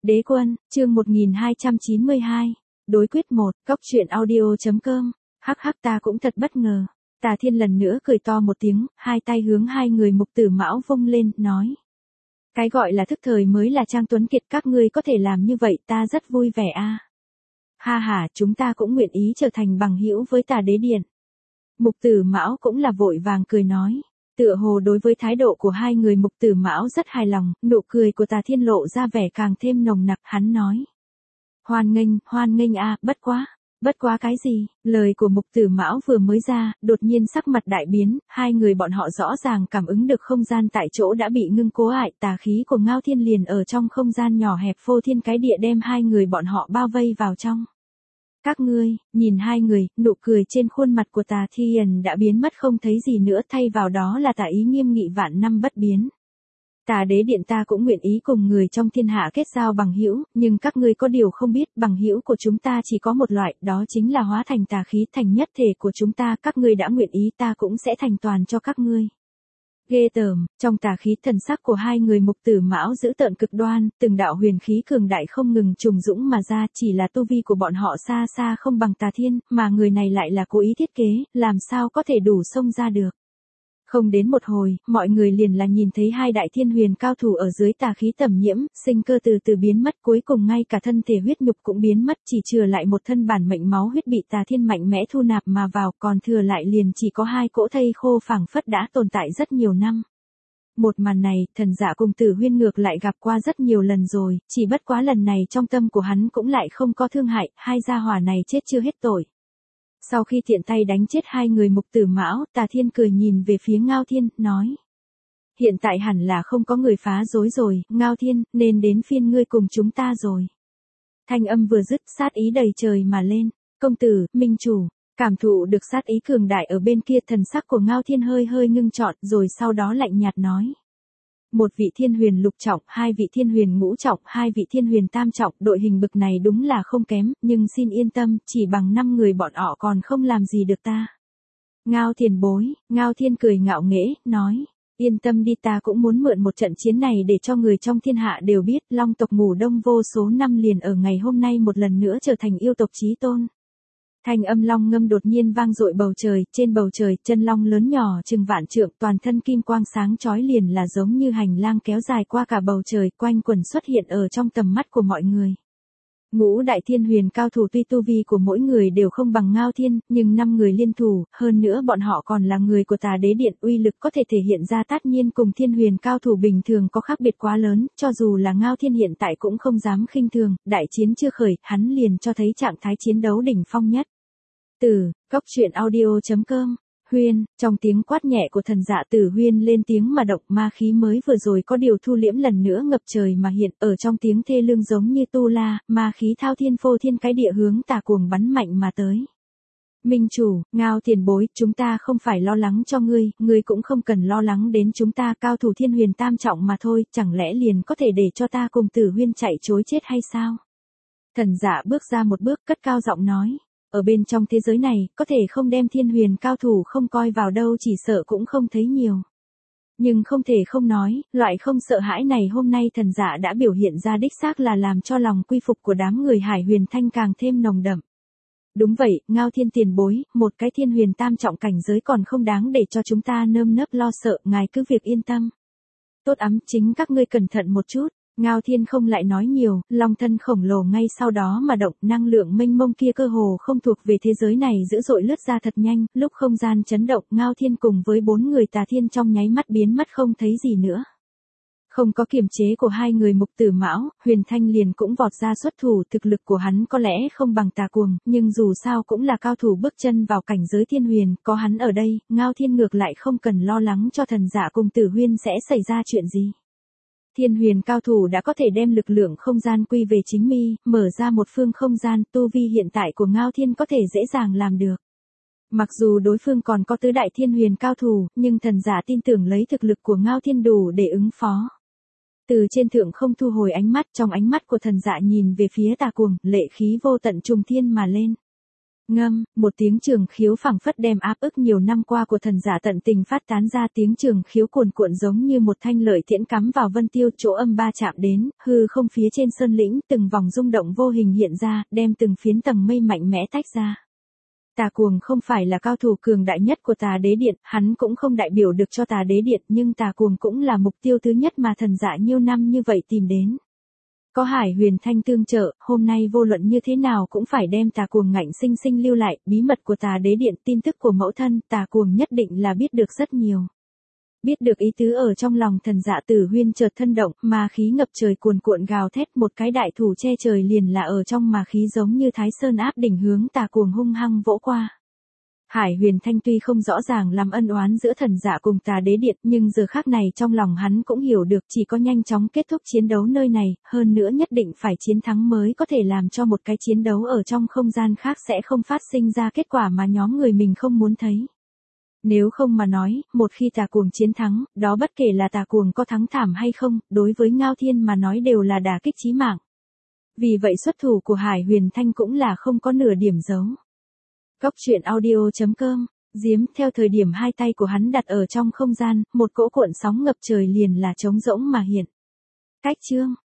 Đế quân, chương 1292. Đối quyết 1, Cóc truyện audio.com. Hắc hắc, ta cũng thật bất ngờ. Tà Thiên lần nữa cười to một tiếng, hai tay hướng hai người Mục Tử Mão vung lên, nói. Cái gọi là thức thời mới là trang tuấn kiệt, các ngươi có thể làm như vậy ta rất vui vẻ a. Ha ha, chúng ta cũng nguyện ý trở thành bằng hữu với Tà Đế Điện. Mục Tử Mão cũng là vội vàng cười nói. Tựa hồ đối với thái độ của hai người Mục Tử Mão rất hài lòng, nụ cười của Tà Thiên lộ ra vẻ càng thêm nồng nặc, hắn nói. Hoan nghênh a, bất quá cái gì? Lời của Mục Tử Mão vừa mới ra, đột nhiên sắc mặt đại biến, hai người bọn họ rõ ràng cảm ứng được không gian tại chỗ đã bị ngưng cố hại, tà khí của Ngao Thiên liền ở trong không gian nhỏ hẹp phô thiên cái địa đem hai người bọn họ bao vây vào trong. Các ngươi, nhìn hai người, nụ cười trên khuôn mặt của Tà Thiên đã biến mất không thấy gì nữa, thay vào đó là tà ý nghiêm nghị vạn năm bất biến. Tà Đế Điện ta cũng nguyện ý cùng người trong thiên hạ kết giao bằng hữu, nhưng các ngươi có điều không biết, bằng hữu của chúng ta chỉ có một loại, đó chính là hóa thành tà khí thành nhất thể của chúng ta, các ngươi đã nguyện ý ta cũng sẽ thành toàn cho các ngươi. Ghê tởm, trong tà khí thần sắc của hai người Mục Tử Mão giữ tợn cực đoan, từng đạo huyền khí cường đại không ngừng trùng dũng mà ra, chỉ là tu vi của bọn họ xa xa không bằng Tà Thiên, mà người này lại là cố ý thiết kế, làm sao có thể đủ xông ra được. Không đến một hồi, mọi người liền là nhìn thấy hai đại thiên huyền cao thủ ở dưới tà khí tẩm nhiễm, sinh cơ từ từ biến mất, cuối cùng ngay cả thân thể huyết nhục cũng biến mất, chỉ chừa lại một thân bản mệnh máu huyết bị Tà Thiên mạnh mẽ thu nạp mà vào, còn thừa lại liền chỉ có hai cỗ thây khô phảng phất đã tồn tại rất nhiều năm. Một màn này, Thần Dạ cùng Tử Huyên ngược lại gặp qua rất nhiều lần rồi, chỉ bất quá lần này trong tâm của hắn cũng lại không có thương hại, hai gia hỏa này chết chưa hết tội. Sau khi tiện tay đánh chết hai người Mục Tử Mão, Tà Thiên cười nhìn về phía Ngao Thiên, nói. Hiện tại hẳn là không có người phá rối rồi, Ngao Thiên, nên đến phiên ngươi cùng chúng ta rồi. Thanh âm vừa dứt, sát ý đầy trời mà lên. Công tử, minh chủ, cảm thụ được sát ý cường đại ở bên kia, thần sắc của Ngao Thiên hơi hơi ngưng trọn, rồi sau đó lạnh nhạt nói. Một vị thiên huyền lục trọng, hai vị thiên huyền ngũ trọng, hai vị thiên huyền tam trọng, đội hình bực này đúng là không kém, nhưng xin yên tâm, chỉ bằng 5 người bọn họ còn không làm gì được ta. Ngao tiền bối, Ngao Thiên cười ngạo nghễ, nói, yên tâm đi, ta cũng muốn mượn một trận chiến này để cho người trong thiên hạ đều biết, Long tộc ngủ đông vô số năm liền ở ngày hôm nay một lần nữa trở thành yêu tộc chí tôn. Thanh âm long ngâm đột nhiên vang dội bầu trời, trên bầu trời, chân long lớn nhỏ chừng vạn trượng, toàn thân kim quang sáng chói liền là giống như hành lang kéo dài qua cả bầu trời, quanh quẩn xuất hiện ở trong tầm mắt của mọi người. Ngũ đại thiên huyền cao thủ tuy tu vi của mỗi người đều không bằng Ngao Thiên, nhưng 5 người liên thủ, hơn nữa bọn họ còn là người của Tà Đế Điện, uy lực có thể thể hiện ra tất nhiên cùng thiên huyền cao thủ bình thường có khác biệt quá lớn, cho dù là Ngao Thiên hiện tại cũng không dám khinh thường, đại chiến chưa khởi, hắn liền cho thấy trạng thái chiến đấu đỉnh phong nhất. Từ, Cóc truyện audio.com, Huyên, trong tiếng quát nhẹ của Thần Dạ Tử Huyên lên tiếng mà động, ma khí mới vừa rồi có điều thu liễm lần nữa ngập trời mà hiện, ở trong tiếng thê lương giống như tu la, ma khí thao thiên phô thiên cái địa hướng Tà cuồng bắn mạnh mà tới. Minh chủ, Ngao tiền bối, chúng ta không phải lo lắng cho ngươi cũng không cần lo lắng đến chúng ta, cao thủ thiên huyền tam trọng mà thôi, chẳng lẽ liền có thể để cho ta cùng Tử Huyên chạy chối chết hay sao? Thần Dạ bước ra một bước, cất cao giọng nói. Ở bên trong thế giới này, có thể không đem thiên huyền cao thủ không coi vào đâu, chỉ sợ cũng không thấy nhiều. Nhưng không thể không nói, loại không sợ hãi này hôm nay Thần Dạ đã biểu hiện ra đích xác là làm cho lòng quy phục của đám người Hải Huyền Thanh càng thêm nồng đậm. Đúng vậy, Ngao Thiên tiền bối, một cái thiên huyền tam trọng cảnh giới còn không đáng để cho chúng ta nơm nớp lo sợ, ngài cứ việc yên tâm. Tốt ắm, chính các ngươi cẩn thận một chút. Ngao Thiên không lại nói nhiều, long thân khổng lồ ngay sau đó mà động, năng lượng mênh mông kia cơ hồ không thuộc về thế giới này dữ dội lướt ra thật nhanh, lúc không gian chấn động, Ngao Thiên cùng với 4 người Tà Thiên trong nháy mắt biến mất không thấy gì nữa. Không có kiềm chế của hai người Mục Tử Mão, Huyền Thanh liền cũng vọt ra xuất thủ, thực lực của hắn có lẽ không bằng Tà Cuồng, nhưng dù sao cũng là cao thủ bước chân vào cảnh giới thiên huyền, có hắn ở đây, Ngao Thiên ngược lại không cần lo lắng cho Thần Dạ cùng Tử Huyên sẽ xảy ra chuyện gì. Thiên huyền cao thủ đã có thể đem lực lượng không gian quy về chính mi, mở ra một phương không gian, tu vi hiện tại của Ngao Thiên có thể dễ dàng làm được. Mặc dù đối phương còn có tứ đại thiên huyền cao thủ, nhưng Thần Dạ tin tưởng lấy thực lực của Ngao Thiên đủ để ứng phó. Từ trên thượng không thu hồi ánh mắt, trong ánh mắt của Thần Dạ nhìn về phía Tà Cuồng, lệ khí vô tận trùng thiên mà lên. Ngâm, một tiếng trường khiếu phảng phất đem áp ức nhiều năm qua của thần giả tận tình phát tán ra, tiếng trường khiếu cuồn cuộn giống như một thanh lợi tiễn cắm vào vân tiêu, chỗ âm ba chạm đến, hư không phía trên sơn lĩnh, từng vòng rung động vô hình hiện ra, đem từng phiến tầng mây mạnh mẽ tách ra. Tà Cuồng không phải là cao thủ cường đại nhất của Tà Đế Điện, hắn cũng không đại biểu được cho Tà Đế Điện, nhưng Tà Cuồng cũng là mục tiêu thứ nhất mà thần dạ nhiều năm như vậy tìm đến. Có Hải Huyền Thanh tương trợ, hôm nay vô luận như thế nào cũng phải đem Tà Cuồng ngạnh sinh sinh lưu lại, bí mật của Tà Đế Điện, tin tức của mẫu thân, Tà Cuồng nhất định là biết được rất nhiều. Biết được ý tứ ở trong lòng thần dạ Tử Huyên chợt thân động, mà khí ngập trời cuồn cuộn gào thét, một cái đại thủ che trời liền là ở trong mà khí giống như Thái Sơn áp đỉnh hướng Tà Cuồng hung hăng vỗ qua. Hải Huyền Thanh tuy không rõ ràng làm ân oán giữa thần dạ cùng Tà Đế Điện, nhưng giờ khắc này trong lòng hắn cũng hiểu được chỉ có nhanh chóng kết thúc chiến đấu nơi này, hơn nữa nhất định phải chiến thắng mới có thể làm cho một cái chiến đấu ở trong không gian khác sẽ không phát sinh ra kết quả mà nhóm người mình không muốn thấy. Nếu không mà nói, một khi Tà Cuồng chiến thắng, đó bất kể là Tà Cuồng có thắng thảm hay không, đối với Ngao Thiên mà nói đều là đả kích chí mạng. Vì vậy xuất thủ của Hải Huyền Thanh cũng là không có nửa điểm giấu. Góc truyện audio.com, Diếm theo thời điểm hai tay của hắn đặt ở trong không gian, một cỗ cuộn sóng ngập trời liền là trống rỗng mà hiện. Cách chương